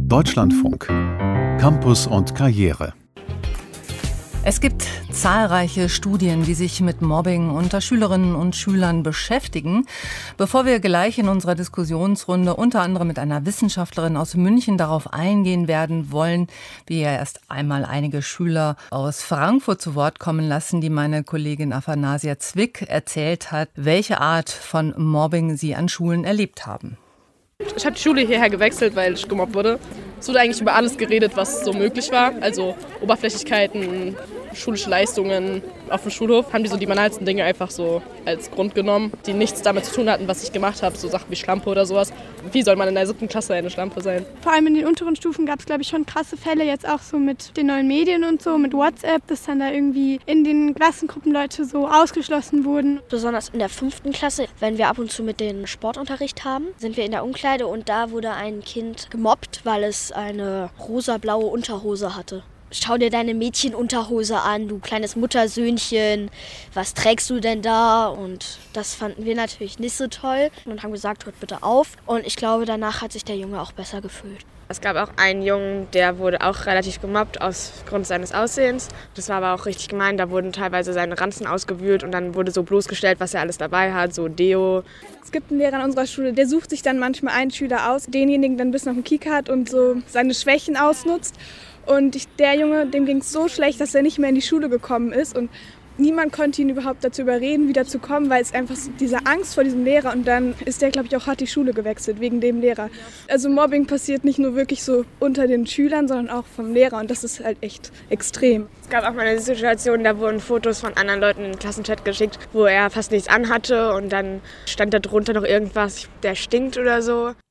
Deutschlandfunk. Campus und Karriere. Es gibt zahlreiche Studien, die sich mit Mobbing unter Schülerinnen und Schülern beschäftigen. Bevor wir gleich in unserer Diskussionsrunde unter anderem mit einer Wissenschaftlerin aus München darauf eingehen werden, wollen wir erst einmal einige Schüler aus Frankfurt zu Wort kommen lassen, die meine Kollegin Aphanasia Zwick erzählt hat, welche Art von Mobbing sie an Schulen erlebt haben. Ich habe die Schule hierher gewechselt, weil ich gemobbt wurde. Es wurde eigentlich über alles geredet, was so möglich war. Also Oberflächlichkeiten, schulische Leistungen. Auf dem Schulhof haben die so die banalsten Dinge einfach so als Grund genommen, die nichts damit zu tun hatten, was ich gemacht habe. So Sachen wie Schlampe oder sowas. Wie soll man in der 7. Klasse eine Schlampe sein? Vor allem in den unteren Stufen gab es, glaube ich, schon krasse Fälle. Jetzt auch so mit den neuen Medien und so, mit WhatsApp, dass dann da irgendwie in den Klassengruppen Leute so ausgeschlossen wurden. Besonders in der 5. Klasse, wenn wir ab und zu mit den Sportunterricht haben, sind wir in der Umkleide und da wurde ein Kind gemobbt, weil es eine rosa-blaue Unterhose hatte. Schau dir deine Mädchenunterhose an, du kleines Muttersöhnchen, was trägst du denn da? Und das fanden wir natürlich nicht so toll und haben gesagt, hört bitte auf. Und ich glaube, danach hat sich der Junge auch besser gefühlt. Es gab auch einen Jungen, der wurde auch relativ gemobbt aufgrund seines Aussehens. Das war aber auch richtig gemein, da wurden teilweise seine Ranzen ausgewühlt und dann wurde so bloßgestellt, was er alles dabei hat, so Deo. Es gibt einen Lehrer an unserer Schule, der sucht sich dann manchmal einen Schüler aus, denjenigen dann bis auf den Kiek hat und so seine Schwächen ausnutzt. Und der Junge, dem ging es so schlecht, dass er nicht mehr in die Schule gekommen ist und niemand konnte ihn überhaupt dazu überreden, wieder zu kommen, weil es einfach diese Angst vor diesem Lehrer und dann ist der, glaube ich, auch hart die Schule gewechselt wegen dem Lehrer. Also Mobbing passiert nicht nur wirklich so unter den Schülern, sondern auch vom Lehrer und das ist halt echt extrem. Es gab auch mal eine Situation, da wurden Fotos von anderen Leuten in den Klassenchat geschickt, wo er fast nichts anhatte und dann stand da drunter noch irgendwas, der stinkt oder so.